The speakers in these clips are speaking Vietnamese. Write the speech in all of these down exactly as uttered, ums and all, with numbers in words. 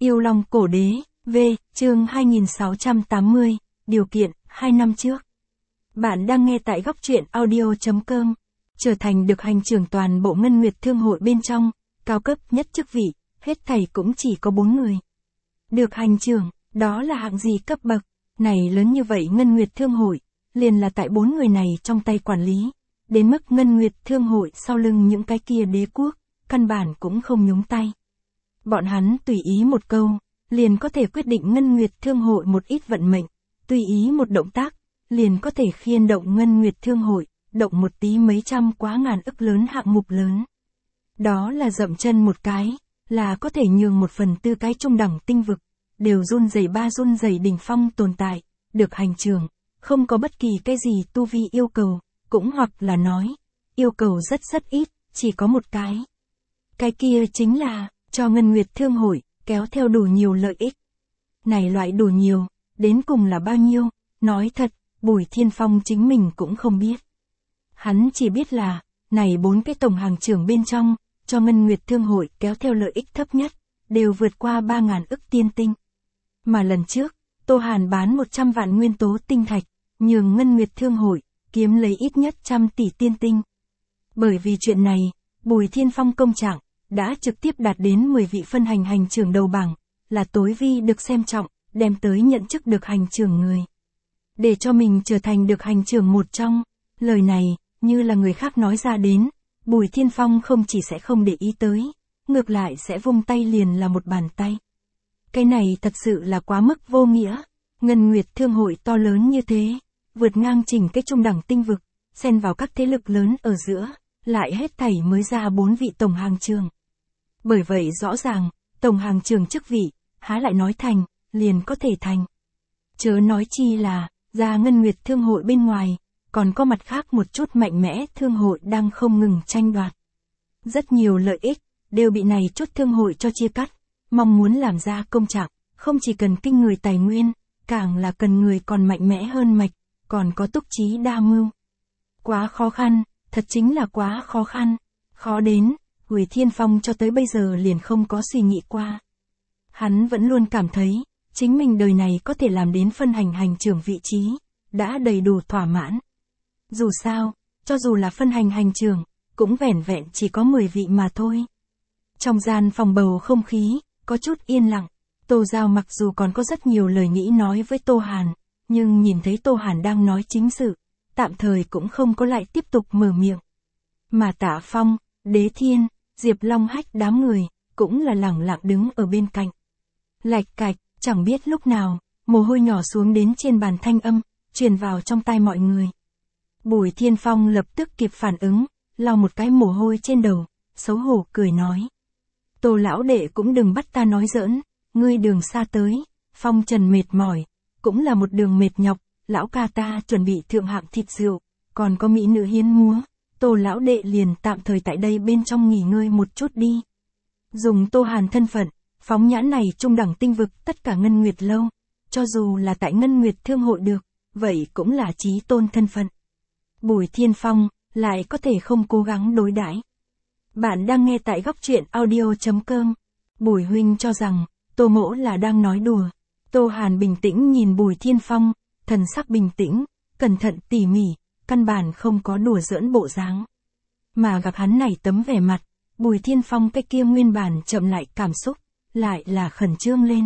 Yêu Long Cổ Đế, V, chương hai nghìn sáu trăm tám mươi, điều kiện, hai năm trước. Bạn đang nghe tại góc truyện audio chấm com. Trở thành được hành trưởng toàn bộ Ngân Nguyệt Thương hội bên trong, cao cấp nhất chức vị, hết thảy cũng chỉ có bốn người. Được hành trưởng, đó là hạng gì cấp bậc, này lớn như vậy Ngân Nguyệt Thương hội, liền là tại bốn người này trong tay quản lý, đến mức Ngân Nguyệt Thương hội sau lưng những cái kia đế quốc, căn bản cũng không nhúng tay. Bọn hắn tùy ý một câu, liền có thể quyết định Ngân Nguyệt Thương hội một ít vận mệnh, tùy ý một động tác, liền có thể khiên động Ngân Nguyệt Thương hội, động một tí mấy trăm quá ngàn ức lớn hạng mục lớn. Đó là dậm chân một cái, là có thể nhường một phần tư cái trung đẳng tinh vực, đều run rẩy ba run rẩy đỉnh phong tồn tại, được hành trưởng, không có bất kỳ cái gì tu vi yêu cầu, cũng hoặc là nói, yêu cầu rất rất ít, chỉ có một cái. Cái kia chính là, cho Ngân Nguyệt Thương hội, kéo theo đủ nhiều lợi ích. Này loại đủ nhiều, đến cùng là bao nhiêu, nói thật, Bùi Thiên Phong chính mình cũng không biết. Hắn chỉ biết là, này bốn cái tổng hàng trưởng bên trong, cho Ngân Nguyệt Thương hội kéo theo lợi ích thấp nhất, đều vượt qua ba ngàn ức tiên tinh. Mà lần trước, Tô Hàn bán một trăm vạn nguyên tố tinh thạch, nhường Ngân Nguyệt Thương hội, kiếm lấy ít nhất trăm tỷ tiên tinh. Bởi vì chuyện này, Bùi Thiên Phong công trạng, đã trực tiếp đạt đến mười vị phân hành hành trưởng đầu bảng, là tối vi được xem trọng, đem tới nhận chức được hành trưởng người. Để cho mình trở thành được hành trưởng một trong, lời này, như là người khác nói ra đến, Bùi Thiên Phong không chỉ sẽ không để ý tới, ngược lại sẽ vung tay liền là một bàn tay. Cái này thật sự là quá mức vô nghĩa, Ngân Nguyệt Thương hội to lớn như thế, vượt ngang chỉnh cái trung đẳng tinh vực, xen vào các thế lực lớn ở giữa, lại hết thảy mới ra bốn vị tổng hàng trưởng. Bởi vậy rõ ràng, tổng hàng trưởng chức vị, há lại nói thành, liền có thể thành. Chớ nói chi là, ra Ngân Nguyệt Thương hội bên ngoài, còn có mặt khác một chút mạnh mẽ thương hội đang không ngừng tranh đoạt. Rất nhiều lợi ích, đều bị này chút thương hội cho chia cắt, mong muốn làm ra công trạng, không chỉ cần kinh người tài nguyên, càng là cần người còn mạnh mẽ hơn mạch, còn có túc trí đa mưu. Quá khó khăn, thật chính là quá khó khăn, khó đến, Bùi Thiên Phong cho tới bây giờ liền không có suy nghĩ qua. Hắn vẫn luôn cảm thấy, chính mình đời này có thể làm đến phân hành hành trưởng vị trí, đã đầy đủ thỏa mãn. Dù sao, cho dù là phân hành hành trưởng, cũng vẻn vẹn chỉ có mười vị mà thôi. Trong gian phòng bầu không khí, có chút yên lặng, Tô Giao mặc dù còn có rất nhiều lời nghĩ nói với Tô Hàn, nhưng nhìn thấy Tô Hàn đang nói chính sự, tạm thời cũng không có lại tiếp tục mở miệng. Mà Tạ Phong, Đế Thiên, Diệp Long Hách đám người, cũng là lẳng lặng đứng ở bên cạnh. Lạch cạch, chẳng biết lúc nào, mồ hôi nhỏ xuống đến trên bàn thanh âm, truyền vào trong tai mọi người. Bùi Thiên Phong lập tức kịp phản ứng, lau một cái mồ hôi trên đầu, xấu hổ cười nói. Tô lão đệ cũng đừng bắt ta nói giỡn, ngươi đường xa tới, phong trần mệt mỏi, cũng là một đường mệt nhọc, lão ca ta chuẩn bị thượng hạng thịt rượu, còn có mỹ nữ hiến múa, Tô lão đệ liền tạm thời tại đây bên trong nghỉ ngơi một chút đi. Dùng Tô Hàn thân phận, phóng nhãn này trung đẳng tinh vực tất cả Ngân Nguyệt lâu, cho dù là tại Ngân Nguyệt Thương hội được, vậy cũng là chí tôn thân phận. Bùi Thiên Phong, lại có thể không cố gắng đối đãi. Bạn đang nghe tại góc truyện audio chấm com. Bùi huynh cho rằng, Tô mỗ là đang nói đùa. Tô Hàn bình tĩnh nhìn Bùi Thiên Phong, thần sắc bình tĩnh, cẩn thận tỉ mỉ, căn bản không có đùa giỡn bộ dáng. Mà gặp hắn này tấm vẻ mặt, Bùi Thiên Phong cái kia nguyên bản chậm lại cảm xúc, lại là khẩn trương lên.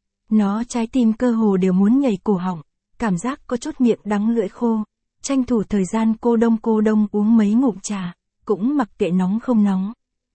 Nó trái tim cơ hồ đều muốn nhảy cổ họng, cảm giác có chút miệng đắng lưỡi khô, tranh thủ thời gian cô đông cô đông uống mấy ngụm trà, cũng mặc kệ nóng không nóng.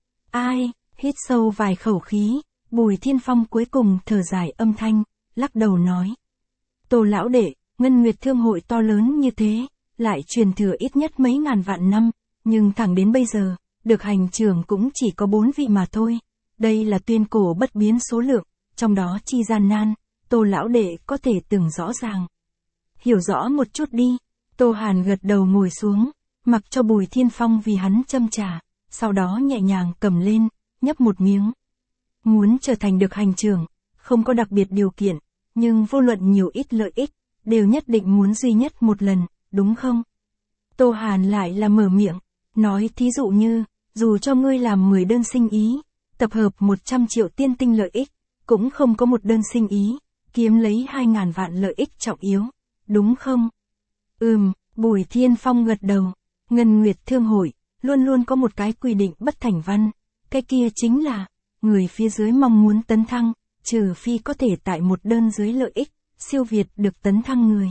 Ai, hít sâu vài khẩu khí, Bùi Thiên Phong cuối cùng thở dài âm thanh, lắc đầu nói. Tô lão đệ, Ngân Nguyệt Thương hội to lớn như thế, lại truyền thừa ít nhất mấy ngàn vạn năm, nhưng thẳng đến bây giờ, được hành trưởng cũng chỉ có bốn vị mà thôi. Đây là tuyên cổ bất biến số lượng, trong đó chi gian nan, Tô lão đệ có thể từng rõ ràng. Hiểu rõ một chút đi. Tô Hàn gật đầu ngồi xuống, mặc cho Bùi Thiên Phong vì hắn châm trà, sau đó nhẹ nhàng cầm lên, nhấp một miếng. Muốn trở thành được hành trưởng, không có đặc biệt điều kiện, nhưng vô luận nhiều ít lợi ích, đều nhất định muốn duy nhất một lần, đúng không? Tô Hàn lại là mở miệng, nói thí dụ như, dù cho ngươi làm mười đơn sinh ý, tập hợp một trăm triệu tiên tinh lợi ích, cũng không có một đơn sinh ý, kiếm lấy hai ngàn vạn lợi ích trọng yếu, đúng không? Ừm, Bùi Thiên Phong gật đầu. Ngân Nguyệt Thương hội, luôn luôn có một cái quy định bất thành văn, cái kia chính là, người phía dưới mong muốn tấn thăng, trừ phi có thể tại một đơn dưới lợi ích, siêu việt được tấn thăng người.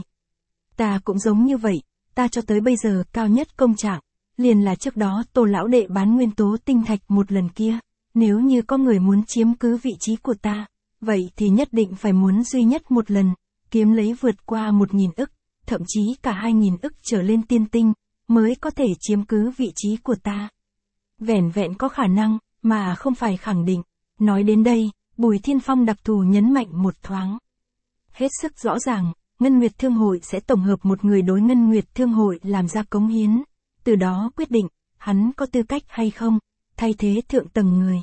Ta cũng giống như vậy, ta cho tới bây giờ cao nhất công trạng, liền là trước đó Tô lão đệ bán nguyên tố tinh thạch một lần kia, nếu như có người muốn chiếm cứ vị trí của ta, vậy thì nhất định phải muốn duy nhất một lần, kiếm lấy vượt qua một nghìn ức, thậm chí cả hai nghìn ức trở lên tiên tinh, mới có thể chiếm cứ vị trí của ta. Vẻn vẹn có khả năng, mà không phải khẳng định. Nói đến đây, Bùi Thiên Phong đặc thù nhấn mạnh một thoáng. Hết sức rõ ràng, Ngân Nguyệt Thương hội sẽ tổng hợp một người đối Ngân Nguyệt Thương hội làm ra cống hiến, từ đó quyết định, hắn có tư cách hay không, thay thế thượng tầng người.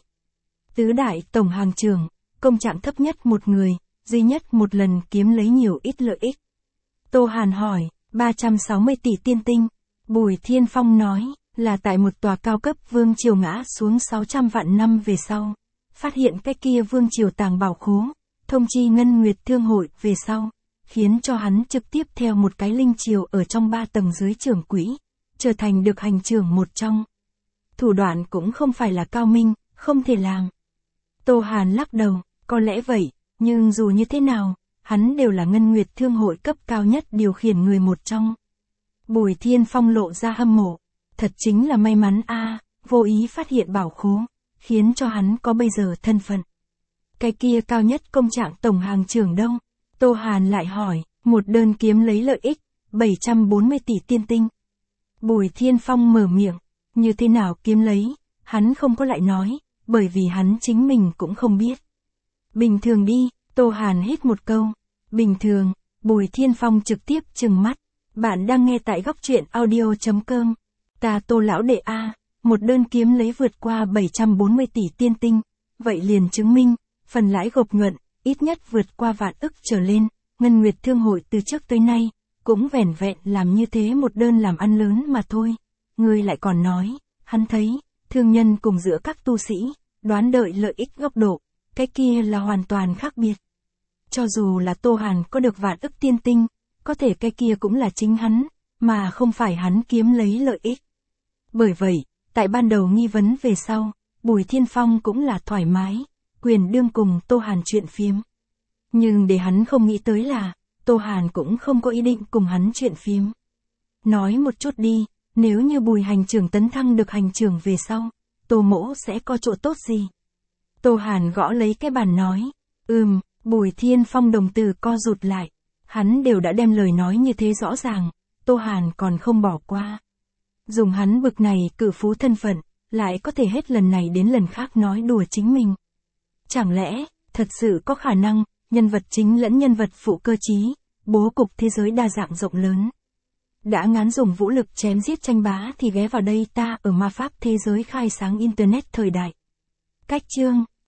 Tứ đại tổng hàng trưởng, công trạng thấp nhất một người, duy nhất một lần kiếm lấy nhiều ít lợi ích. Tô Hàn hỏi, ba trăm sáu mươi tỷ tiên tinh. Bùi Thiên Phong nói, là tại một tòa cao cấp vương triều ngã xuống sáu trăm vạn năm về sau. Phát hiện cái kia vương triều tàng bảo khố, thông chi Ngân Nguyệt Thương hội về sau, khiến cho hắn trực tiếp theo một cái linh triều ở trong ba tầng dưới trưởng quỹ, trở thành được hành trưởng một trong. Thủ đoạn cũng không phải là cao minh, không thể làm. Tô Hàn lắc đầu, có lẽ vậy, nhưng dù như thế nào, hắn đều là Ngân Nguyệt Thương hội cấp cao nhất điều khiển người một trong. Bùi Thiên Phong lộ ra hâm mộ, thật chính là may mắn a, vô ý phát hiện bảo khố, khiến cho hắn có bây giờ thân phận. Cái kia cao nhất công trạng tổng hàng trưởng đâu? Tô Hàn lại hỏi, một đơn kiếm lấy lợi ích, bảy trăm bốn mươi tỷ tiên tinh. Bùi Thiên Phong mở miệng, như thế nào kiếm lấy, hắn không có lại nói, bởi vì hắn chính mình cũng không biết. Bình thường đi, Tô Hàn hít một câu, bình thường. Bùi Thiên Phong trực tiếp trừng mắt, bạn đang nghe tại góc truyện audio chấm com. Ta Tô lão đệ a, một đơn kiếm lấy vượt qua bảy trăm bốn mươi tỷ tiên tinh, vậy liền chứng minh, phần lãi gộp nhuận, ít nhất vượt qua vạn ức trở lên, Ngân Nguyệt Thương hội từ trước tới nay, cũng vẻn vẹn làm như thế một đơn làm ăn lớn mà thôi. Ngươi lại còn nói, hắn thấy, thương nhân cùng giữa các tu sĩ, đoán đợi lợi ích góc độ, cái kia là hoàn toàn khác biệt. Cho dù là Tô Hàn có được vạn ức tiên tinh, có thể cái kia cũng là chính hắn, mà không phải hắn kiếm lấy lợi ích. Bởi vậy, tại ban đầu nghi vấn về sau, Bùi Thiên Phong cũng là thoải mái, quyền đương cùng Tô Hàn chuyện phiếm. Nhưng để hắn không nghĩ tới là, Tô Hàn cũng không có ý định cùng hắn chuyện phiếm. Nói một chút đi, nếu như Bùi hành trưởng tấn thăng được hành trưởng về sau, Tô mỗ sẽ có chỗ tốt gì? Tô Hàn gõ lấy cái bàn nói, ừm, Bùi Thiên Phong đồng tử co rụt lại. Hắn đều đã đem lời nói như thế rõ ràng, Tô Hàn còn không bỏ qua. Dùng hắn bực này cử phú thân phận, lại có thể hết lần này đến lần khác nói đùa chính mình. Chẳng lẽ, thật sự có khả năng, nhân vật chính lẫn nhân vật phụ cơ trí, bố cục thế giới đa dạng rộng lớn. Đã ngán dùng vũ lực chém giết tranh bá thì ghé vào đây ta ở ma pháp thế giới khai sáng Internet thời đại. Cách chương